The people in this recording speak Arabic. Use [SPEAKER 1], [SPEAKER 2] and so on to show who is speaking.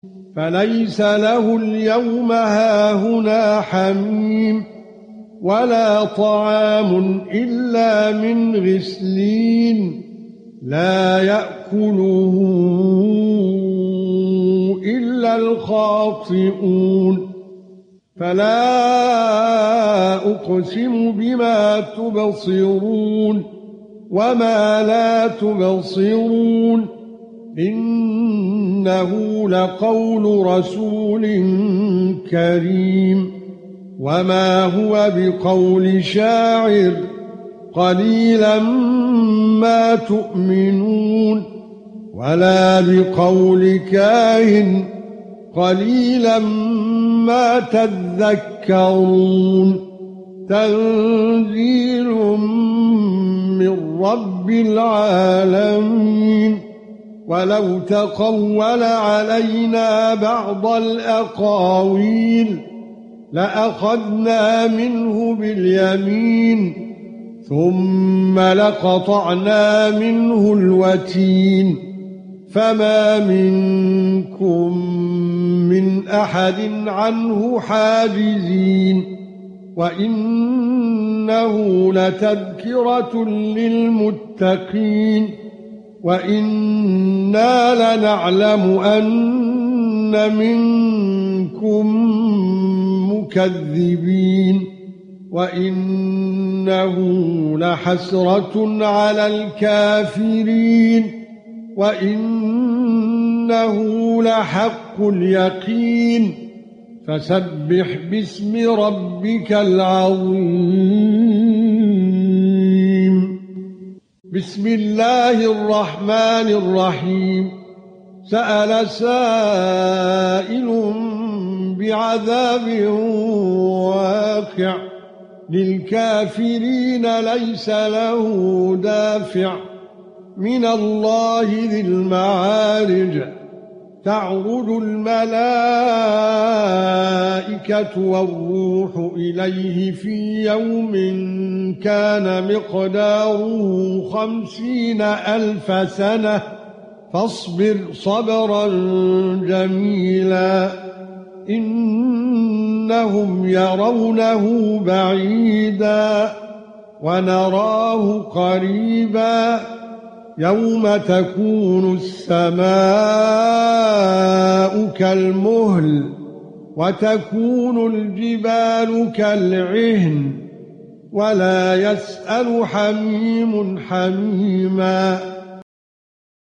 [SPEAKER 1] فليس له اليوم هاهنا حميم ولا طعام إلا من غسلين لا يأكله إلا الخاطئون فلا أقسم بما تبصرون وما لا تبصرون إنه لقول رسول كريم وما هو بقول شاعر قليلا ما تؤمنون ولا بقول كاهن قليلا ما تذكرون تنزيل من رب العالمين ولو تقول علينا بعض الأقاويل لأخذنا منه باليمين ثم لقطعنا منه الوتين فما منكم من أحد عنه حاجزين وإنه لتذكرة للمتقين وإنا لنعلم أن منكم مكذبين وإنه لحسرة على الكافرين وإنه لحق اليقين فسبح باسم ربك العظيم بسم الله الرحمن الرحيم سأل سائل بعذاب واقع للكافرين ليس له دافع من الله ذي المعارج تعرج الملائكة والروح إليه في يوم كان مقداره 50,000 سنة فاصبر صبرا جميلا إنهم يرونه بعيدا ونراه قريبا يوم تكون السماء كالمهل وتكون الجبال كالعهن ولا يسأل حميم حميما